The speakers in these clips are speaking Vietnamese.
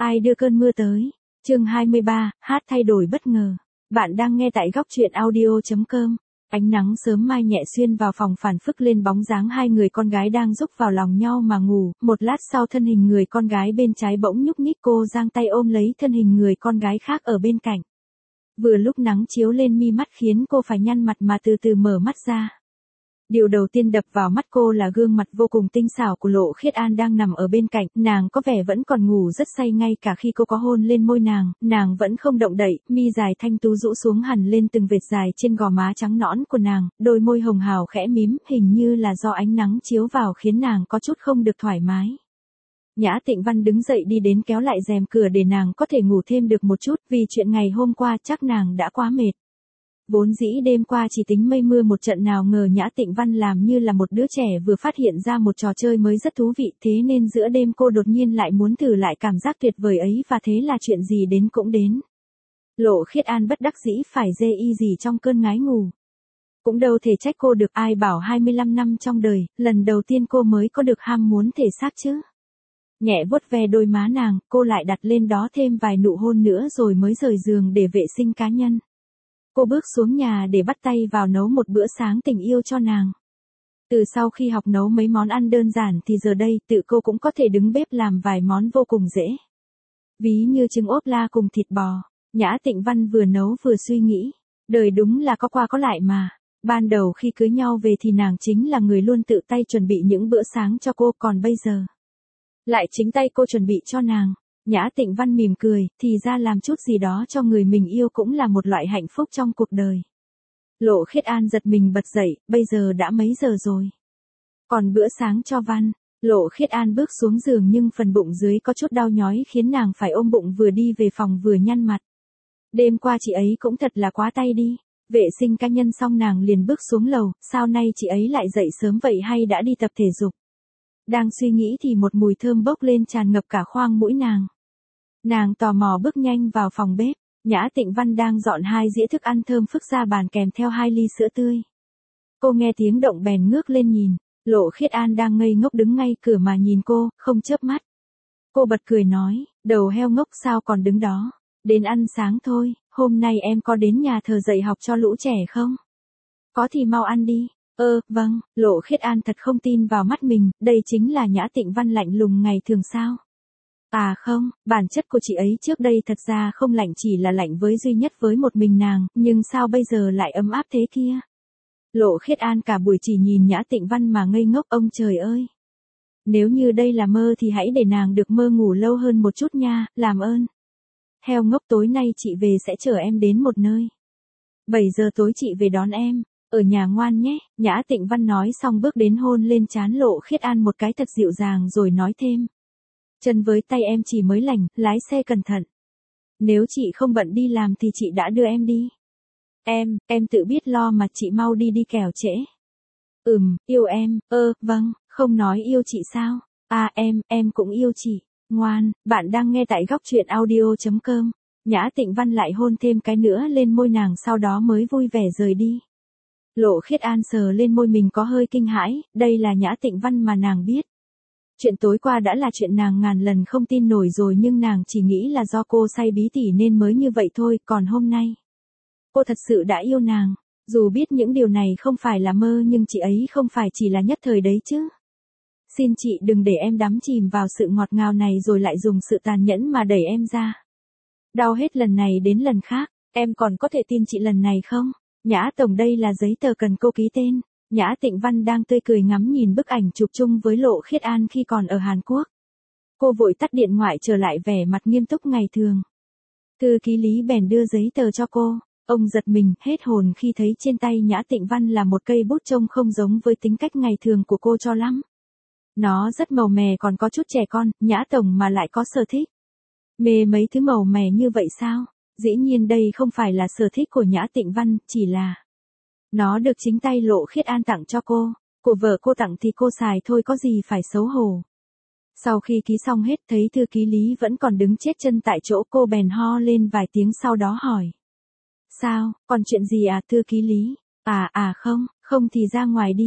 Ai đưa cơn mưa tới? Chương 23, hát thay đổi bất ngờ. Bạn đang nghe tại góc truyện audio.com. Ánh nắng sớm mai nhẹ xuyên vào phòng phản phất lên bóng dáng hai người con gái đang rúc vào lòng nhau mà ngủ. Một lát sau thân hình người con gái bên trái bỗng nhúc nhích, cô giang tay ôm lấy thân hình người con gái khác ở bên cạnh. Vừa lúc nắng chiếu lên mi mắt khiến cô phải nhăn mặt mà từ từ mở mắt ra. Điều đầu tiên đập vào mắt cô là gương mặt vô cùng tinh xảo của Lộ Khiết An đang nằm ở bên cạnh, nàng có vẻ vẫn còn ngủ rất say, ngay cả khi cô có hôn lên môi nàng vẫn không động đậy, mi dài thanh tú rũ xuống hẳn lên từng vệt dài trên gò má trắng nõn của nàng, đôi môi hồng hào khẽ mím, hình như là do ánh nắng chiếu vào khiến nàng có chút không được thoải mái. Nhã Tịnh Văn đứng dậy đi đến kéo lại rèm cửa để nàng có thể ngủ thêm được một chút, vì chuyện ngày hôm qua chắc nàng đã quá mệt. Vốn dĩ đêm qua chỉ tính mây mưa một trận, nào ngờ Nhã Tịnh Văn làm như là một đứa trẻ vừa phát hiện ra một trò chơi mới rất thú vị, thế nên giữa đêm cô đột nhiên lại muốn thử lại cảm giác tuyệt vời ấy, và thế là chuyện gì đến cũng đến. Lộ Khiết An bất đắc dĩ phải dê y gì trong cơn ngái ngủ. Cũng đâu thể trách cô được, ai bảo 25 năm trong đời, lần đầu tiên cô mới có được ham muốn thể xác chứ. Nhẹ vuốt ve đôi má nàng, cô lại đặt lên đó thêm vài nụ hôn nữa rồi mới rời giường để vệ sinh cá nhân. Cô bước xuống nhà để bắt tay vào nấu một bữa sáng tình yêu cho nàng. Từ sau khi học nấu mấy món ăn đơn giản thì giờ đây tự cô cũng có thể đứng bếp làm vài món vô cùng dễ. Ví như trứng ốp la cùng thịt bò. Nhã Tịnh Văn vừa nấu vừa suy nghĩ. Đời đúng là có qua có lại mà. Ban đầu khi cưới nhau về thì nàng chính là người luôn tự tay chuẩn bị những bữa sáng cho cô, còn bây giờ lại chính tay cô chuẩn bị cho nàng. Nhã Tịnh Văn mỉm cười, thì ra làm chút gì đó cho người mình yêu cũng là một loại hạnh phúc trong cuộc đời. Lộ Khiết An giật mình bật dậy, bây giờ đã mấy giờ rồi? Còn bữa sáng cho Văn. Lộ Khiết An bước xuống giường nhưng phần bụng dưới có chút đau nhói khiến nàng phải ôm bụng vừa đi về phòng vừa nhăn mặt. Đêm qua chị ấy cũng thật là quá tay đi. Vệ sinh cá nhân xong nàng liền bước xuống lầu, sao nay chị ấy lại dậy sớm vậy, hay đã đi tập thể dục? Đang suy nghĩ thì một mùi thơm bốc lên tràn ngập cả khoang mũi nàng. Nàng tò mò bước nhanh vào phòng bếp. Nhã Tịnh Văn đang dọn hai dĩa thức ăn thơm phức ra bàn kèm theo 2 ly sữa tươi. Cô nghe tiếng động bèn ngước lên nhìn. Lộ Khiết An đang ngây ngốc đứng ngay cửa mà nhìn cô, không chớp mắt. Cô bật cười nói, đầu heo ngốc sao còn đứng đó. Đến ăn sáng thôi, hôm nay em có đến nhà thờ dạy học cho lũ trẻ không? Có thì mau ăn đi. Vâng. Lộ Khiết An thật không tin vào mắt mình, đây chính là Nhã Tịnh Văn lạnh lùng ngày thường sao? À không, bản chất của chị ấy trước đây thật ra không lạnh, chỉ là lạnh với duy nhất với một mình nàng, nhưng sao bây giờ lại ấm áp thế kia? Lộ Khiết An cả buổi chỉ nhìn Nhã Tịnh Văn mà ngây ngốc, ông trời ơi. Nếu như đây là mơ thì hãy để nàng được mơ ngủ lâu hơn một chút nha, làm ơn. Heo ngốc, tối nay chị về sẽ chở em đến một nơi. 7 giờ tối chị về đón em. Ở nhà ngoan nhé. Nhã Tịnh Văn nói xong bước đến hôn lên trán Lộ Khiết An một cái thật dịu dàng rồi nói thêm. Chân với tay em chỉ mới lành, lái xe cẩn thận. Nếu chị không bận đi làm thì chị đã đưa em đi. Em tự biết lo mà, chị mau đi đi kẻo trễ. Yêu em, vâng, không nói yêu chị sao? À em cũng yêu chị. Ngoan, bạn đang nghe tại góc truyện audio.com. Nhã Tịnh Văn lại hôn thêm cái nữa lên môi nàng, sau đó mới vui vẻ rời đi. Lộ Khiết An sờ lên môi mình có hơi kinh hãi, đây là Nhã Tịnh Văn mà nàng biết. Chuyện tối qua đã là chuyện nàng ngàn lần không tin nổi rồi, nhưng nàng chỉ nghĩ là do cô say bí tỉ nên mới như vậy thôi, còn hôm nay cô thật sự đã yêu nàng. Dù biết những điều này không phải là mơ nhưng chị ấy không phải chỉ là nhất thời đấy chứ. Xin chị đừng để em đắm chìm vào sự ngọt ngào này rồi lại dùng sự tàn nhẫn mà đẩy em ra. Đau hết lần này đến lần khác, em còn có thể tin chị lần này không? Nhã Tổng, đây là giấy tờ cần cô ký tên. Nhã Tịnh Văn đang tươi cười ngắm nhìn bức ảnh chụp chung với Lộ Khiết An khi còn ở Hàn Quốc. Cô vội tắt điện thoại trở lại vẻ mặt nghiêm túc ngày thường. Thư ký Lý bèn đưa giấy tờ cho cô. Ông giật mình, hết hồn khi thấy trên tay Nhã Tịnh Văn là một cây bút trông không giống với tính cách ngày thường của cô cho lắm. Nó rất màu mè còn có chút trẻ con, Nhã Tổng mà lại có sở thích. Mê mấy thứ màu mè như vậy sao? Dĩ nhiên đây không phải là sở thích của Nhã Tịnh Văn, chỉ là nó được chính tay Lộ Khiết An tặng cho cô. Của vợ cô tặng thì cô xài thôi, có gì phải xấu hổ. Sau khi ký xong hết thấy thư ký Lý vẫn còn đứng chết chân tại chỗ, cô bèn ho lên vài tiếng sau đó hỏi. Sao, còn chuyện gì à thư ký Lý? Không thì ra ngoài đi.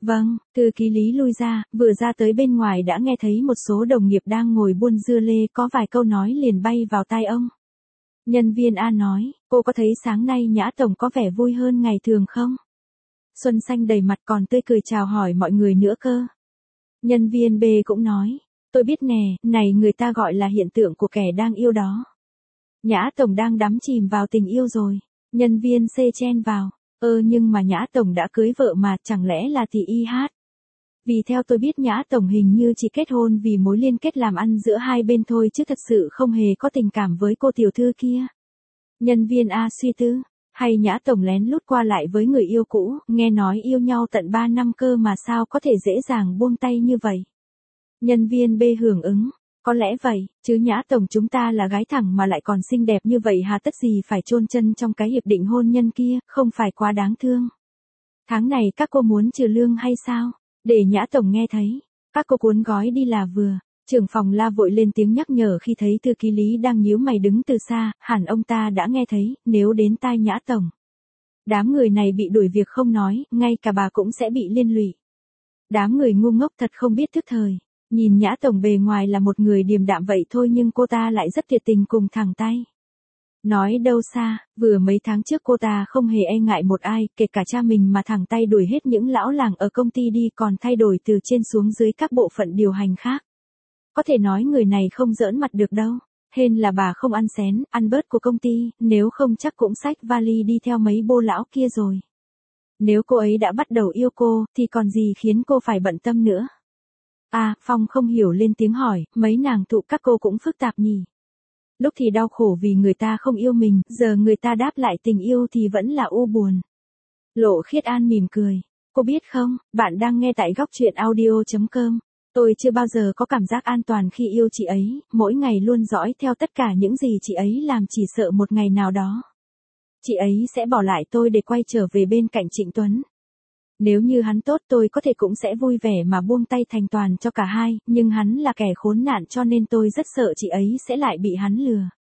Vâng, thư ký Lý lui ra, vừa ra tới bên ngoài đã nghe thấy một số đồng nghiệp đang ngồi buôn dưa lê có vài câu nói liền bay vào tai ông. Nhân viên A nói, cô có thấy sáng nay Nhã Tổng có vẻ vui hơn ngày thường không? Xuân Xanh đầy mặt còn tươi cười chào hỏi mọi người nữa cơ. Nhân viên B cũng nói, tôi biết nè, này người ta gọi là hiện tượng của kẻ đang yêu đó. Nhã Tổng đang đắm chìm vào tình yêu rồi. Nhân viên C chen vào, nhưng mà Nhã Tổng đã cưới vợ mà chẳng lẽ là tỷ y hát. Vì theo tôi biết Nhã Tổng hình như chỉ kết hôn vì mối liên kết làm ăn giữa hai bên thôi chứ thật sự không hề có tình cảm với cô tiểu thư kia. Nhân viên A suy tư, hay Nhã Tổng lén lút qua lại với người yêu cũ, nghe nói yêu nhau tận 3 năm cơ mà sao có thể dễ dàng buông tay như vậy. Nhân viên B hưởng ứng, có lẽ vậy, chứ Nhã Tổng chúng ta là gái thẳng mà lại còn xinh đẹp như vậy hà tất gì phải chôn chân trong cái hiệp định hôn nhân kia, không phải quá đáng thương. Tháng này các cô muốn trừ lương hay sao? Để Nhã Tổng nghe thấy, các cô cuốn gói đi là vừa. Trưởng phòng La vội lên tiếng nhắc nhở khi thấy thư ký Lý đang nhíu mày đứng từ xa, hẳn ông ta đã nghe thấy, nếu đến tai Nhã Tổng. Đám người này bị đuổi việc không nói, ngay cả bà cũng sẽ bị liên lụy. Đám người ngu ngốc thật không biết thức thời. Nhìn Nhã Tổng bề ngoài là một người điềm đạm vậy thôi nhưng cô ta lại rất tuyệt tình cùng thẳng tay. Nói đâu xa, vừa mấy tháng trước cô ta không hề e ngại một ai, kể cả cha mình mà thẳng tay đuổi hết những lão làng ở công ty đi còn thay đổi từ trên xuống dưới các bộ phận điều hành khác. Có thể nói người này không giỡn mặt được đâu. Hên là bà không ăn xén, ăn bớt của công ty, nếu không chắc cũng xách vali đi theo mấy bô lão kia rồi. Nếu cô ấy đã bắt đầu yêu cô, thì còn gì khiến cô phải bận tâm nữa. Phong không hiểu lên tiếng hỏi, mấy nàng tụ các cô cũng phức tạp nhỉ. Lúc thì đau khổ vì người ta không yêu mình, giờ người ta đáp lại tình yêu thì vẫn là u buồn. Lộ Khiết An mỉm cười. Cô biết không, bạn đang nghe tại góc truyện audio.com. Tôi chưa bao giờ có cảm giác an toàn khi yêu chị ấy, mỗi ngày luôn dõi theo tất cả những gì chị ấy làm chỉ sợ một ngày nào đó. Chị ấy sẽ bỏ lại tôi để quay trở về bên cạnh Trịnh Tuấn. Nếu như hắn tốt tôi có thể cũng sẽ vui vẻ mà buông tay thành toàn cho cả hai, nhưng hắn là kẻ khốn nạn cho nên tôi rất sợ chị ấy sẽ lại bị hắn lừa.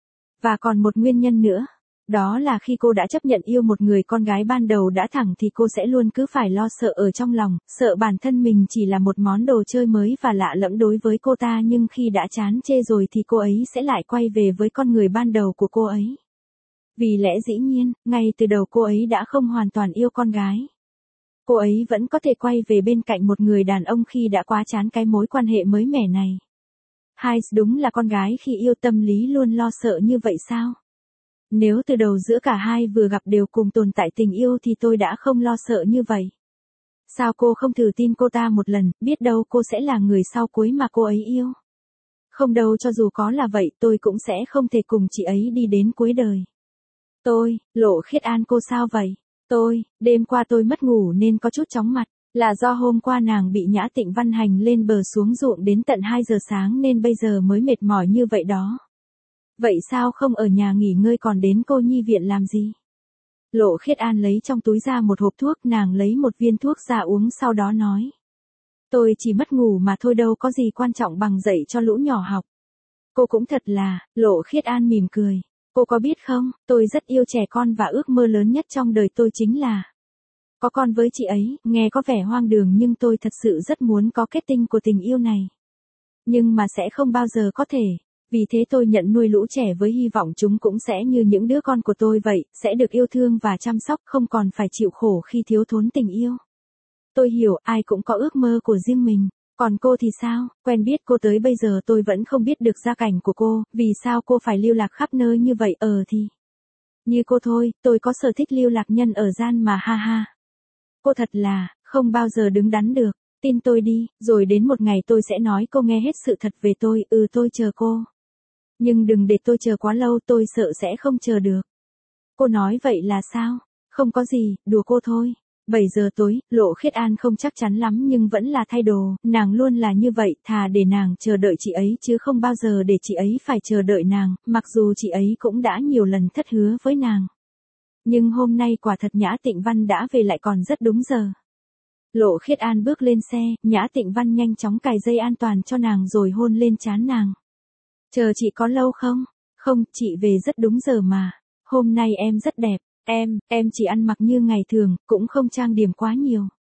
Và còn một nguyên nhân nữa. Đó là khi cô đã chấp nhận yêu một người con gái ban đầu đã thẳng thì cô sẽ luôn cứ phải lo sợ ở trong lòng, sợ bản thân mình chỉ là một món đồ chơi mới và lạ lẫm đối với cô ta nhưng khi đã chán chê rồi thì cô ấy sẽ lại quay về với con người ban đầu của cô ấy. Vì lẽ dĩ nhiên, ngay từ đầu cô ấy đã không hoàn toàn yêu con gái. Cô ấy vẫn có thể quay về bên cạnh một người đàn ông khi đã quá chán cái mối quan hệ mới mẻ này. Hai đúng là con gái khi yêu tâm lý luôn lo sợ như vậy sao? Nếu từ đầu giữa cả hai vừa gặp đều cùng tồn tại tình yêu thì tôi đã không lo sợ như vậy. Sao cô không thử tin cô ta một lần, biết đâu cô sẽ là người sau cuối mà cô ấy yêu. Không đâu cho dù có là vậy tôi cũng sẽ không thể cùng chị ấy đi đến cuối đời. Lộ Khiết An cô sao vậy? Đêm qua tôi mất ngủ nên có chút chóng mặt, là do hôm qua nàng bị Nhã Tịnh Văn hành lên bờ xuống ruộng đến tận 2 giờ sáng nên bây giờ mới mệt mỏi như vậy đó. Vậy sao không ở nhà nghỉ ngơi còn đến cô nhi viện làm gì? Lộ Khiết An lấy trong túi ra một hộp thuốc, nàng lấy một viên thuốc ra uống sau đó nói. Tôi chỉ mất ngủ mà thôi đâu có gì quan trọng bằng dạy cho lũ nhỏ học. Cô cũng thật là, Lộ Khiết An mỉm cười. Cô có biết không, tôi rất yêu trẻ con và ước mơ lớn nhất trong đời tôi chính là có con với chị ấy, nghe có vẻ hoang đường nhưng tôi thật sự rất muốn có kết tinh của tình yêu này. Nhưng mà sẽ không bao giờ có thể. Vì thế tôi nhận nuôi lũ trẻ với hy vọng chúng cũng sẽ như những đứa con của tôi vậy, sẽ được yêu thương và chăm sóc không còn phải chịu khổ khi thiếu thốn tình yêu. Tôi hiểu ai cũng có ước mơ của riêng mình. Còn cô thì sao, quen biết cô tới bây giờ tôi vẫn không biết được gia cảnh của cô, vì sao cô phải lưu lạc khắp nơi như vậy thì. Như cô thôi, tôi có sở thích lưu lạc nhân ở gian mà ha ha. Cô thật là, không bao giờ đứng đắn được, tin tôi đi, rồi đến một ngày tôi sẽ nói cô nghe hết sự thật về tôi, tôi chờ cô. Nhưng đừng để tôi chờ quá lâu tôi sợ sẽ không chờ được. Cô nói vậy là sao? Không có gì, đùa cô thôi. 7 giờ tối, Lộ Khiết An không chắc chắn lắm nhưng vẫn là thay đồ, nàng luôn là như vậy, thà để nàng chờ đợi chị ấy chứ không bao giờ để chị ấy phải chờ đợi nàng, mặc dù chị ấy cũng đã nhiều lần thất hứa với nàng. Nhưng hôm nay quả thật Nhã Tịnh Văn đã về lại còn rất đúng giờ. Lộ Khiết An bước lên xe, Nhã Tịnh Văn nhanh chóng cài dây an toàn cho nàng rồi hôn lên trán nàng. Chờ chị có lâu không? Không, chị về rất đúng giờ mà. Hôm nay em rất đẹp. Em chỉ ăn mặc như ngày thường, cũng không trang điểm quá nhiều.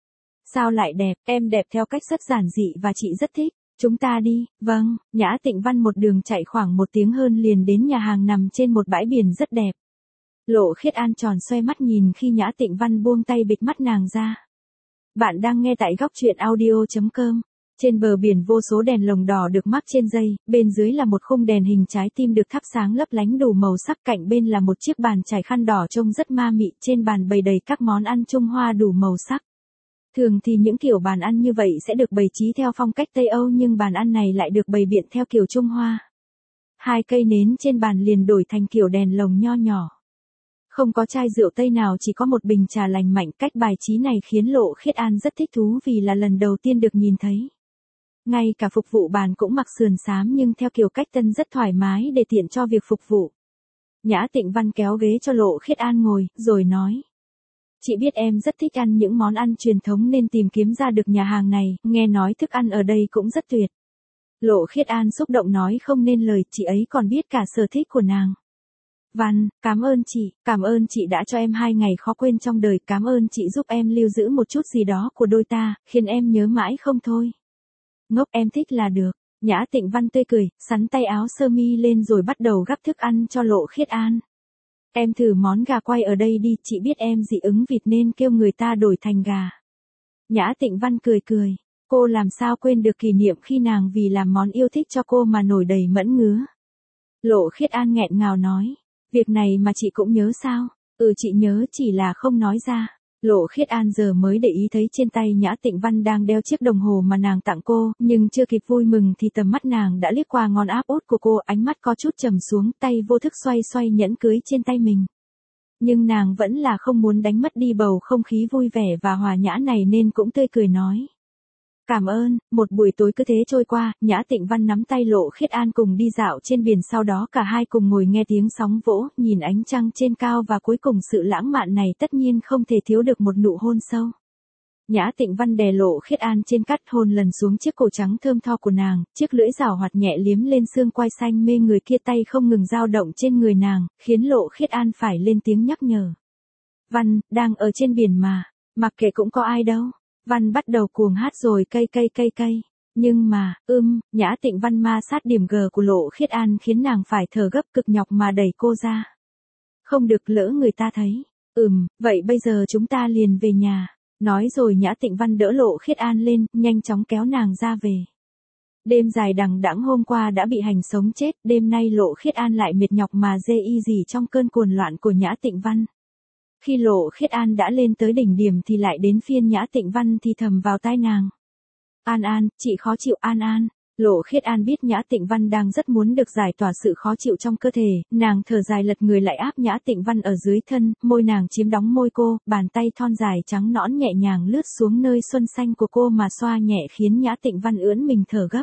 Sao lại đẹp, em đẹp theo cách rất giản dị và chị rất thích. Chúng ta đi, vâng, Nhã Tịnh Văn một đường chạy khoảng 1 tiếng hơn liền đến nhà hàng nằm trên một bãi biển rất đẹp. Lộ Khiết An tròn xoe mắt nhìn khi Nhã Tịnh Văn buông tay bịt mắt nàng ra. Bạn đang nghe tại góc truyện audio.com. Trên bờ biển vô số đèn lồng đỏ được mắc trên dây, bên dưới là một khung đèn hình trái tim được thắp sáng lấp lánh đủ màu sắc, cạnh bên là một chiếc bàn trải khăn đỏ trông rất ma mị, trên bàn bày đầy các món ăn Trung Hoa đủ màu sắc. Thường thì những kiểu bàn ăn như vậy sẽ được bày trí theo phong cách Tây Âu nhưng bàn ăn này lại được bày biện theo kiểu Trung Hoa. 2 cây nến trên bàn liền đổi thành kiểu đèn lồng nho nhỏ. Không có chai rượu Tây nào, chỉ có một bình trà lành mạnh. Cách bài trí này khiến Lộ Khiết An rất thích thú vì là lần đầu tiên được nhìn thấy. Ngay cả phục vụ bàn cũng mặc sườn xám nhưng theo kiểu cách tân rất thoải mái để tiện cho việc phục vụ. Nhã Tịnh Văn kéo ghế cho Lộ Khiết An ngồi, rồi nói. Chị biết em rất thích ăn những món ăn truyền thống nên tìm kiếm ra được nhà hàng này, nghe nói thức ăn ở đây cũng rất tuyệt. Lộ Khiết An xúc động nói không nên lời, chị ấy còn biết cả sở thích của nàng. Văn, cảm ơn chị đã cho em 2 ngày khó quên trong đời, cảm ơn chị giúp em lưu giữ một chút gì đó của đôi ta, khiến em nhớ mãi không thôi. Ngốc, em thích là được. Nhã Tịnh Văn tươi cười, xắn tay áo sơ mi lên rồi bắt đầu gắp thức ăn cho Lộ Khiết An. Em thử món gà quay ở đây đi, chị biết em dị ứng vịt nên kêu người ta đổi thành gà. Nhã Tịnh Văn cười cười, cô làm sao quên được kỷ niệm khi nàng vì làm món yêu thích cho cô mà nổi đầy mẫn ngứa. Lộ Khiết An nghẹn ngào nói, việc này mà chị cũng nhớ sao? Chị nhớ, chỉ là không nói ra. Lộ Khiết An giờ mới để ý thấy trên tay Nhã Tịnh Văn đang đeo chiếc đồng hồ mà nàng tặng cô, nhưng chưa kịp vui mừng thì tầm mắt nàng đã liếc qua ngón áp út của cô, ánh mắt có chút trầm xuống, tay vô thức xoay xoay nhẫn cưới trên tay mình. Nhưng nàng vẫn là không muốn đánh mất đi bầu không khí vui vẻ và hòa nhã này nên cũng tươi cười nói. Cảm ơn. Một buổi tối cứ thế trôi qua, Nhã Tịnh Văn nắm tay Lộ Khiết An cùng đi dạo trên biển, sau đó cả hai cùng ngồi nghe tiếng sóng vỗ, nhìn ánh trăng trên cao và cuối cùng sự lãng mạn này tất nhiên không thể thiếu được một nụ hôn sâu. Nhã Tịnh Văn đè Lộ Khiết An trên cát, hôn lần xuống chiếc cổ trắng thơm tho của nàng, chiếc lưỡi rảo hoạt nhẹ liếm lên xương quai xanh mê người kia, tay không ngừng dao động trên người nàng, khiến Lộ Khiết An phải lên tiếng nhắc nhở. Văn, đang ở trên biển mà, mặc kệ cũng có ai đâu. Văn bắt đầu cuồng hát rồi cây. Nhưng mà, Nhã Tịnh Văn ma sát điểm G của Lộ Khiết An khiến nàng phải thở gấp, cực nhọc mà đẩy cô ra. Không được, lỡ người ta thấy. Vậy bây giờ chúng ta liền về nhà. Nói rồi Nhã Tịnh Văn đỡ Lộ Khiết An lên, nhanh chóng kéo nàng ra về. Đêm dài đằng đẵng hôm qua đã bị hành sống chết, đêm nay Lộ Khiết An lại mệt nhọc mà dê y gì trong cơn cuồng loạn của Nhã Tịnh Văn. Khi Lộ Khiết An đã lên tới đỉnh điểm thì lại đến phiên Nhã Tịnh Văn thì thầm vào tai nàng. An, chị khó chịu. An. Lộ Khiết An biết Nhã Tịnh Văn đang rất muốn được giải tỏa sự khó chịu trong cơ thể, nàng thở dài lật người lại áp Nhã Tịnh Văn ở dưới thân, môi nàng chiếm đóng môi cô, bàn tay thon dài trắng nõn nhẹ nhàng lướt xuống nơi xuân xanh của cô mà xoa nhẹ khiến Nhã Tịnh Văn ưỡn mình thở gấp.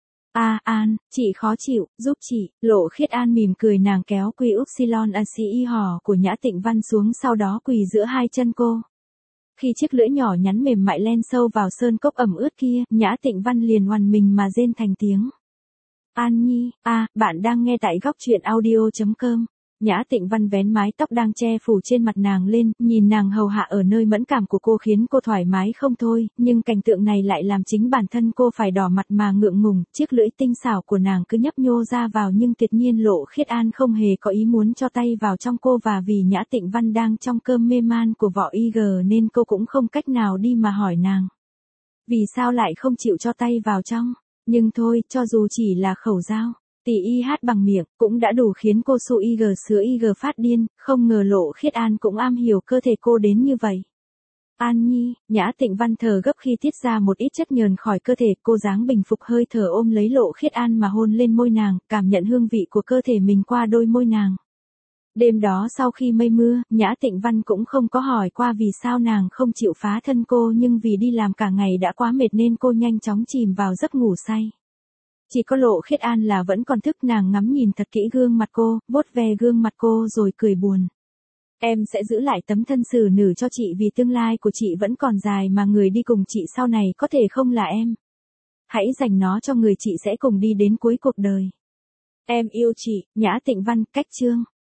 An, chị khó chịu, giúp chị. Lộ Khiết An mỉm cười, nàng kéo quy upsilon ACI hò của Nhã Tịnh Văn xuống, sau đó quỳ giữa hai chân cô. Khi chiếc lưỡi nhỏ nhắn mềm mại len sâu vào sơn cốc ẩm ướt kia, Nhã Tịnh Văn liền oằn mình mà rên thành tiếng. An Nhi, bạn đang nghe tại góc truyện audio.com. Nhã Tịnh Văn vén mái tóc đang che phủ trên mặt nàng lên, nhìn nàng hầu hạ ở nơi mẫn cảm của cô khiến cô thoải mái không thôi, nhưng cảnh tượng này lại làm chính bản thân cô phải đỏ mặt mà ngượng ngùng, chiếc lưỡi tinh xảo của nàng cứ nhấp nhô ra vào nhưng tuyệt nhiên Lộ Khiết An không hề có ý muốn cho tay vào trong cô, và vì Nhã Tịnh Văn đang trong cơn mê man của vỏ IG nên cô cũng không cách nào đi mà hỏi nàng. Vì sao lại không chịu cho tay vào trong? Nhưng thôi, cho dù chỉ là khẩu dao. Tỷ y hát bằng miệng, cũng đã đủ khiến cô sụ IG sứa IG phát điên, không ngờ Lộ Khiết An cũng am hiểu cơ thể cô đến như vậy. An Nhi, Nhã Tịnh Văn thở gấp khi tiết ra một ít chất nhờn khỏi cơ thể, cô dáng bình phục hơi thở ôm lấy Lộ Khiết An mà hôn lên môi nàng, cảm nhận hương vị của cơ thể mình qua đôi môi nàng. Đêm đó sau khi mây mưa, Nhã Tịnh Văn cũng không có hỏi qua vì sao nàng không chịu phá thân cô, nhưng vì đi làm cả ngày đã quá mệt nên cô nhanh chóng chìm vào giấc ngủ say. Chỉ có Lộ Khiết An là vẫn còn thức, nàng ngắm nhìn thật kỹ gương mặt cô, vuốt ve gương mặt cô rồi cười buồn. Em sẽ giữ lại tấm thân xử nữ cho chị vì tương lai của chị vẫn còn dài mà người đi cùng chị sau này có thể không là em. Hãy dành nó cho người chị sẽ cùng đi đến cuối cuộc đời. Em yêu chị. Nhã Tịnh Văn. Cách chương.